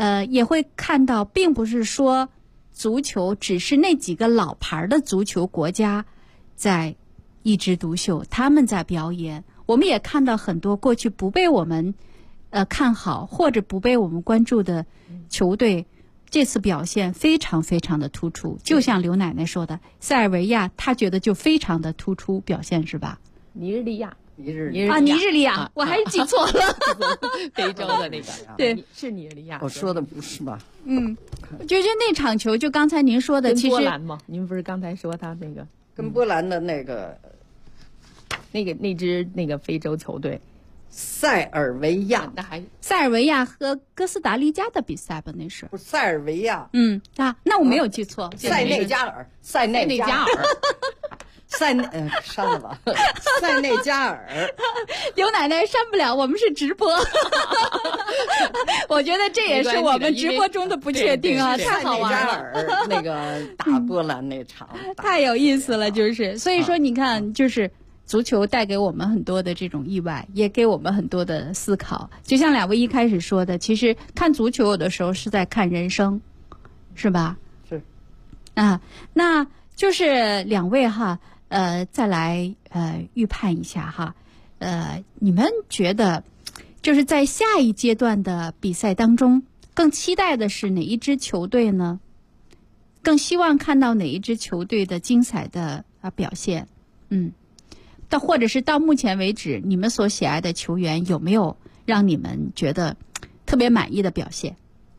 K: 也会看到，并不是说足球只是那几个老牌的足球国家在一枝独秀，他们在表演。我们也看到很多过去不被我们看好或者不被我们关注的球队，这次表现非常非常的突出。就像刘奶奶说的，塞尔维亚她觉得就非常的突出表现，是吧？
N: 尼日利亚，
K: 尼日利亚，我还是记错了，
N: 非洲的那个，
K: 对，
N: 是尼日利亚。
M: 我说的不是吧？
K: 我觉得那场球就刚才您说的，其实
N: 波兰吗？您不是刚才说他那个
M: 跟波兰的那
N: 支非洲球队
M: 塞尔维亚，
K: 塞尔维亚和哥斯达黎加的比赛吧？那是
M: 不是塞尔维亚？
K: 那我没有记错，
M: 塞内加尔，塞内加尔。删了吧，塞内加尔。
K: 刘奶奶删不了，我们是直播。我觉得这也是我们直播中的不确定啊，太好玩了。
M: 塞内加尔那个打波兰那场，
K: 太有意思了，就是所以说你看，就是足球带给我们很多的这种意外，也给我们很多的思考。就像两位一开始说的，其实看足球有的时候是在看人生，是吧？
M: 是。
K: 那就是两位哈。再来预判一下哈，你们觉得就是在下一阶段的比赛当中，更期待的是哪一支球队呢？更希望看到哪一支球队的精彩的表现？或者是到目前为止，你们所喜爱的球员有没有让你们觉得特别满意的表现？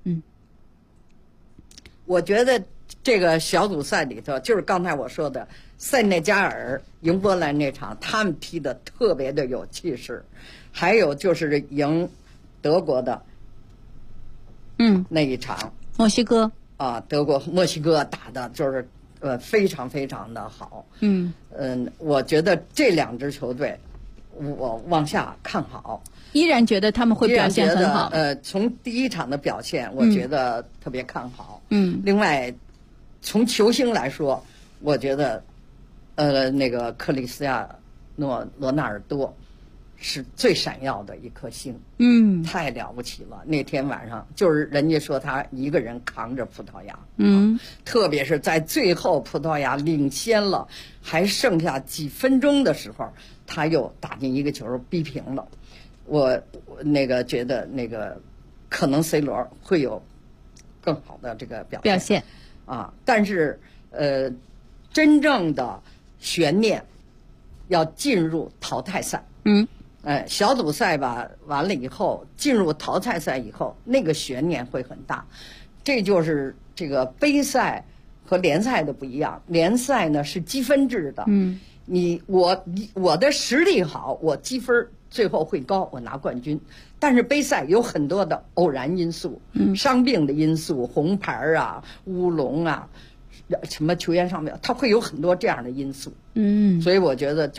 M: 我觉得这个小组赛里头，就是刚才我说的。塞内加尔赢波兰那场，他们踢得特别的有气势，还有就是赢德国的，那一场
K: 墨西哥
M: 啊，墨西哥打的就是非常非常的好。我觉得这两支球队，我往下看好，
K: 依然觉得他们会表现很好。
M: 从第一场的表现，我觉得特别看好。另外，从球星来说，我觉得。那个克里斯亚诺·罗纳尔多是最闪耀的一颗星，太了不起了。那天晚上就是人家说他一个人扛着葡萄牙，特别是在最后葡萄牙领先了，还剩下几分钟的时候，他又打进一个球逼平了。我觉得可能 C 罗会有更好的这个表现啊，但是真正的悬念要进入淘汰赛。小组赛吧完了以后，进入淘汰赛以后，那个悬念会很大。这就是这个杯赛和联赛的不一样。联赛呢是积分制的，我的实力好，我积分最后会高，我拿冠军。但是杯赛有很多的偶然因素，伤病的因素，红牌啊、乌龙啊。什么球员上面，他会有很多这样的因素，所以我觉得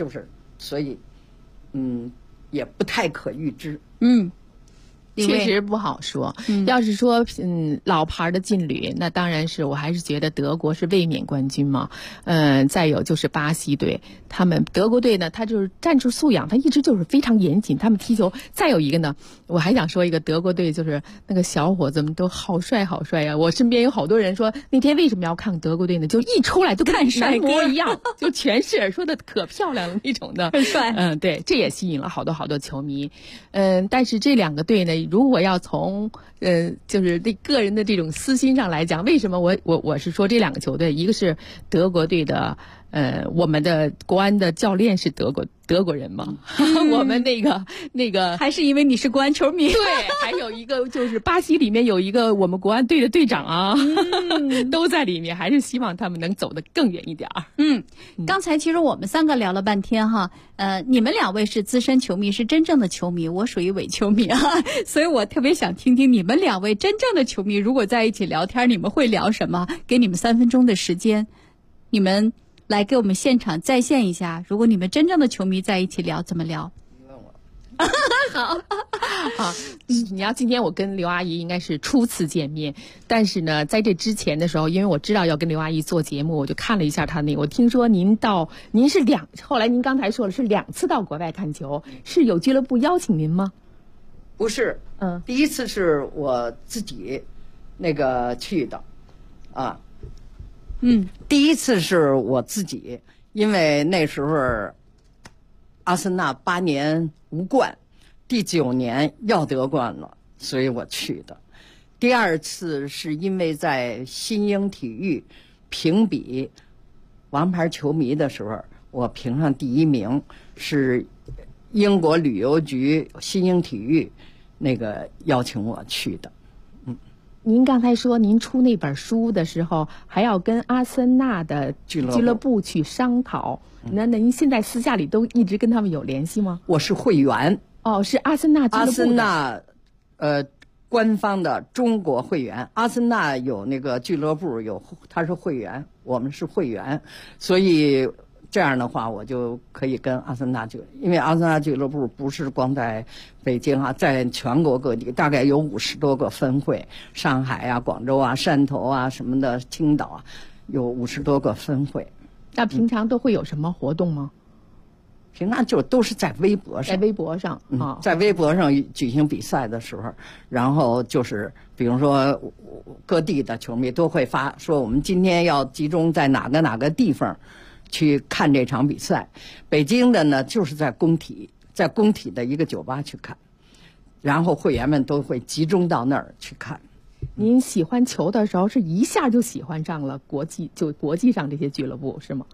M: 也不太可预知，
N: 确实不好说。要是说老牌的劲旅，那当然是我还是觉得德国是卫冕冠军嘛。再有就是巴西队，他们德国队呢，他就是战术素养，他一直就是非常严谨，他们踢球。再有一个呢，我还想说一个德国队，就是那个小伙子们都好帅好帅呀！我身边有好多人说，那天为什么要看德国队呢？就一出来就跟男模一样，就全是说的可漂亮了那种的，
K: 很帅。
N: 对，这也吸引了好多球迷。但是这两个队呢，如果要从就是对个人的这种私心上来讲，为什么我是说这两个球队，一个是德国队的我们的国安的教练是德国人嘛，我们那个
K: 还是因为你是国安球迷。
N: 对，还有一个就是巴西里面有一个我们国安队的队长啊，都在里面，还是希望他们能走得更远一点。
K: 刚才其实我们三个聊了半天哈，你们两位是资深球迷，是真正的球迷，我属于伪球迷啊，所以我特别想听听你们两位真正的球迷，如果在一起聊天，你们会聊什么？给你们3分钟的时间，你们来给我们现场再现一下，如果你们真正的球迷在一起聊，怎么聊？
M: 你问我。
N: 好，你要今天我跟刘阿姨应该是初次见面，但是呢，在这之前的时候，因为我知道要跟刘阿姨做节目，我就看了一下她那个。我听说您是后来您刚才说了是2次到国外看球，是有俱乐部邀请您吗？
M: 不是，第一次是我自己那个去的，啊，第一次是我自己，因为那时候阿森纳8年无冠，第9年要得冠了，所以我去的。第二次是因为在新英体育评比王牌球迷的时候，我评上第1名，是英国旅游局新英体育那个邀请我去的。
N: 您刚才说您出那本书的时候，还要跟阿森纳的俱乐部去商讨。那您现在私下里都一直跟他们有联系吗？
M: 我是会员。
N: 哦，是阿森纳俱乐部的。阿
M: 森纳，官方的中国会员。阿森纳有那个俱乐部他是会员，我们是会员，所以这样的话，我就可以跟阿森纳因为阿森纳俱乐部不是光在北京啊，在全国各地大概有50多个分会，上海啊、广州啊、汕头啊什么的，青岛啊，有50多个分会。
N: 那平常都会有什么活动吗？
M: 平常就都是在微博上，
N: 在微博上啊，
M: 在微博上举行比赛的时候，然后就是比如说各地的球迷都会发说，我们今天要集中在哪个地方去看这场比赛。北京的呢，就是在工体的一个酒吧去看，然后会员们都会集中到那儿去看。
N: 您喜欢球的时候，是一下就喜欢上了国际上这些俱乐部是吗？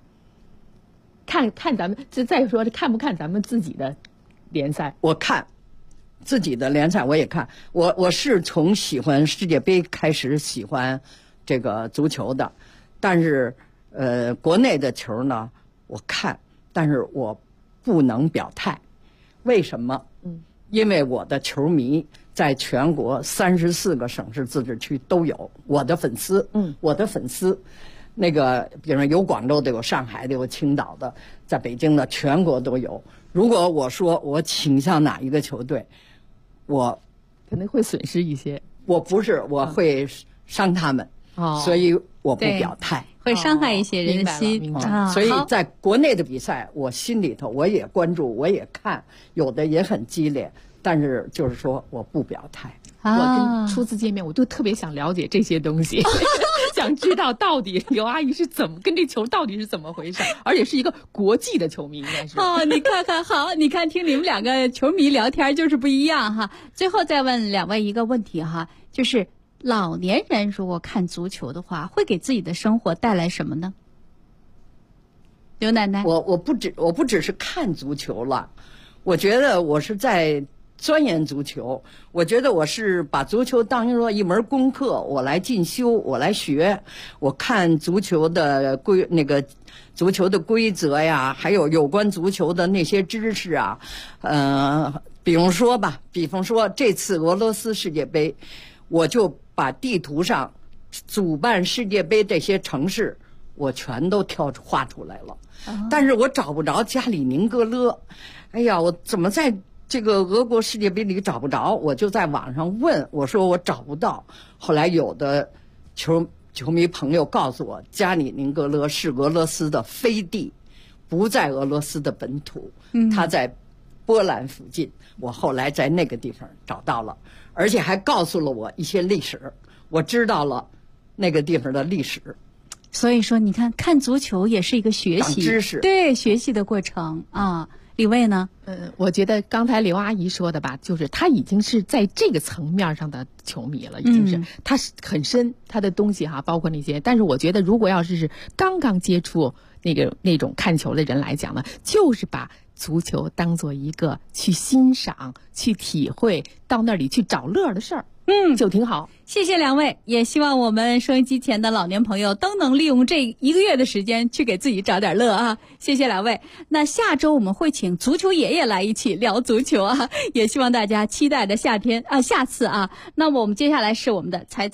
N: 看咱们，再说看不看咱们自己的联赛？
M: 我看自己的联赛，我也看。我是从喜欢世界杯开始喜欢这个足球的，但是国内的球呢，我看，但是我不能表态。为什么？因为我的球迷在全国34个省市自治区都有，我的粉丝，那个，比如说有广州的，有上海的，有青岛的，在北京的，全国都有。如果我说我倾向哪一个球队，我
N: 可能会损失一些。
M: 我不是，我会伤他们，所以我不表态，
K: 会伤害一些人心。
M: 所以在国内的比赛，我心里头我也关注，我也看，有的也很激烈，但是就是说我不表态。
N: 我跟初次见面，我就特别想了解这些东西，想知道到底刘阿姨是怎么跟这球到底是怎么回事，而且是一个国际的球迷，应该是。
K: 你看看好，你看听你们两个球迷聊天就是不一样哈。最后再问两位一个问题哈，就是老年人如果看足球的话，会给自己的生活带来什么呢？刘奶奶，
M: 我不只是看足球了，我觉得我是在钻研足球，我觉得我是把足球当作一门功课，我来进修，我来学。我看足球的足球的规则呀，还有关足球的那些知识啊，比方说这次俄罗斯世界杯，我就把地图上主办世界杯这些城市，我全都画出来了。但是我找不着加里宁格勒，哎呀，我怎么在这个俄国世界杯里找不着？我就在网上问，我说我找不到。后来有的球迷朋友告诉我，加里宁格勒是俄罗斯的飞地，不在俄罗斯的本土，它在波兰附近。我后来在那个地方找到了，而且还告诉了我一些历史，我知道了那个地方的历史。
K: 所以说，你看足球也是一个学习
M: 知识，
K: 对学习的过程啊。李卫呢？
N: 我觉得刚才刘阿姨说的吧，就是她已经是在这个层面上的球迷了，已经是，她是很深，她的东西哈，包括那些。但是我觉得，如果要是刚刚接触那种看球的人来讲呢，就是把足球当做一个去欣赏、去体会、到那里去找乐的事儿。就挺好。
K: 谢谢两位，也希望我们收音机前的老年朋友都能利用这1个月的时间去给自己找点乐啊！谢谢两位。那下周我们会请足球爷爷来一起聊足球啊，也希望大家期待的下次啊。那么我们接下来是我们的猜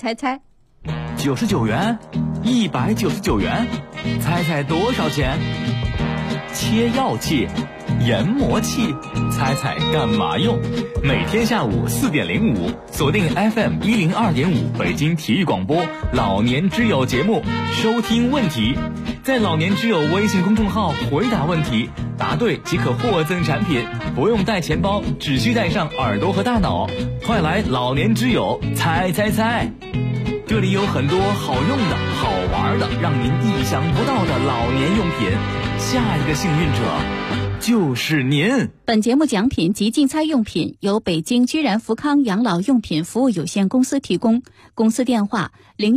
C: 99元，199元，猜猜多少钱？切药器、研磨器，猜猜干嘛用？每天下午4点05，锁定 FM 102.5北京体育广播老年之友节目，收听问题， 在老年之友微信公众号回答问题，答对即可获赠产品，不用带钱包，只需带上耳朵和大脑。快来老年之友猜猜猜，这里有很多好用的、好玩的，让您意想不到的老年用品。下一个幸运者就是您。
K: 本节目奖品及竞猜用品由北京居然福康养老用品服务有限公司提供，公司电话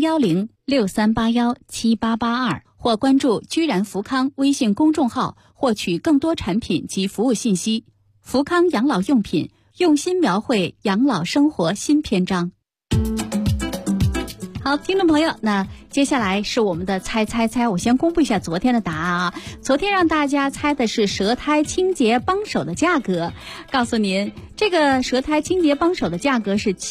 K: 01063817882，或关注居然福康微信公众号获取更多产品及服务信息。福康养老用品，用心描绘养老生活新篇章。好，听众朋友，那接下来是我们的猜，我先公布一下昨天的答案啊。昨天让大家猜的是舌苔清洁帮手的价格，告诉您这个舌苔清洁帮手的价格是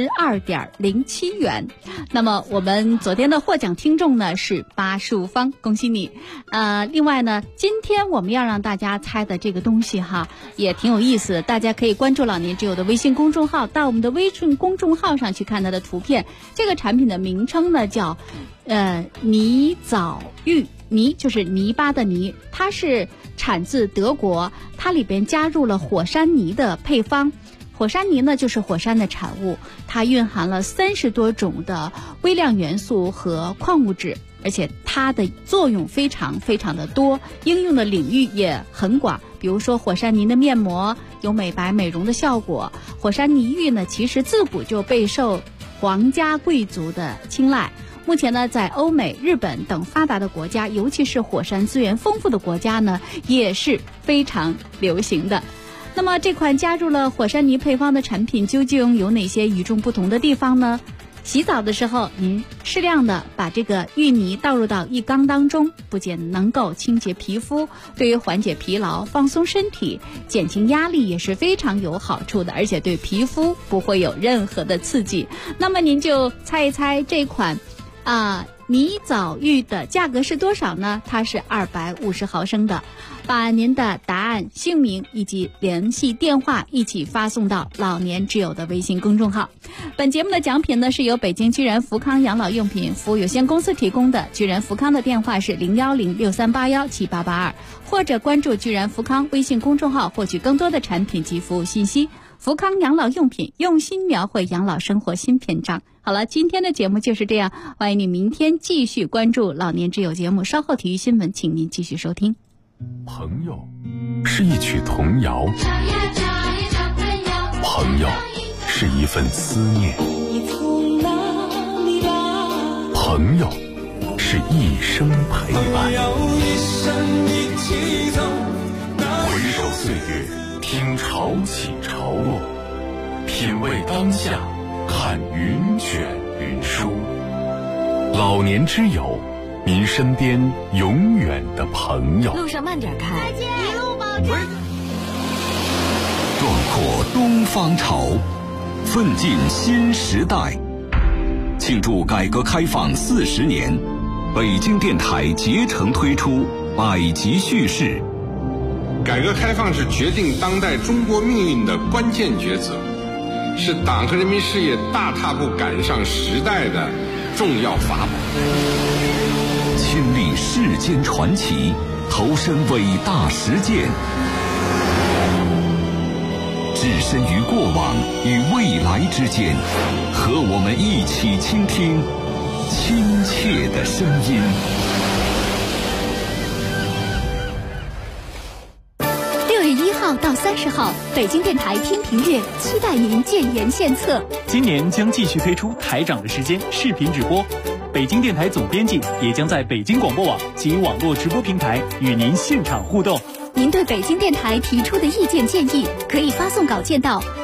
K: 72.07元。那么我们昨天的获奖听众呢是巴树芳，恭喜你。另外呢，今天我们要让大家猜的这个东西哈也挺有意思的，大家可以关注老年之友的微信公众号，到我们的微信公众号上去看它的图片。这个产品的名称呢叫泥藻浴，泥就是泥巴的泥，它是产自德国，它里边加入了火山泥的配方。火山泥呢就是火山的产物，它蕴含了30多种的微量元素和矿物质，而且它的作用非常的多，应用的领域也很广。比如说火山泥的面膜有美白美容的效果，火山泥浴呢其实自古就备受皇家贵族的青睐。目前呢，在欧美、日本等发达的国家，尤其是火山资源丰富的国家呢，也是非常流行的。那么这款加入了火山泥配方的产品究竟有哪些与众不同的地方呢？洗澡的时候，您适量的把这个浴泥倒入到浴缸当中，不仅能够清洁皮肤，对于缓解疲劳、放松身体、减轻压力也是非常有好处的，而且对皮肤不会有任何的刺激。那么您就猜一猜这款泥藻浴的价格是多少呢？它是250毫升的。把您的答案、姓名以及联系电话一起发送到老年之友的微信公众号。本节目的奖品呢是由北京居然福康养老用品服务有限公司提供的，居然福康的电话是01063817882，或者关注居然福康微信公众号获取更多的产品及服务信息。福康养老用品，用心描绘养老生活新篇章。好了，今天的节目就是这样，欢迎你明天继续关注老年之友节目，稍后体育新闻请您继续收听。
A: 朋友是一曲童谣，朋友是一份思念，朋友是一生陪伴。回首岁月，听潮起潮落，品味当下，看云卷云舒。老年之友，您身边永远的朋友。
H: 路上慢点开，
J: 再见，一路保重。
O: 壮阔东方潮，奋进新时代。庆祝改革开放40年，北京电台竭诚推出百集叙事。
P: 改革开放是决定当代中国命运的关键抉择，是党和人民事业大踏步赶上时代的重要法宝。
O: 亲历世间传奇，投身伟大实践，置身于过往与未来之间，和我们一起倾听亲切的声音。
E: 6月1号到30号，北京电台天平月期待您建言献策。
C: 今年将继续推出台长的时间视频直播，北京电台总编辑也将在北京广播网及网络直播平台与您现场互动。
E: 您对北京电台提出的意见建议，可以发送稿件到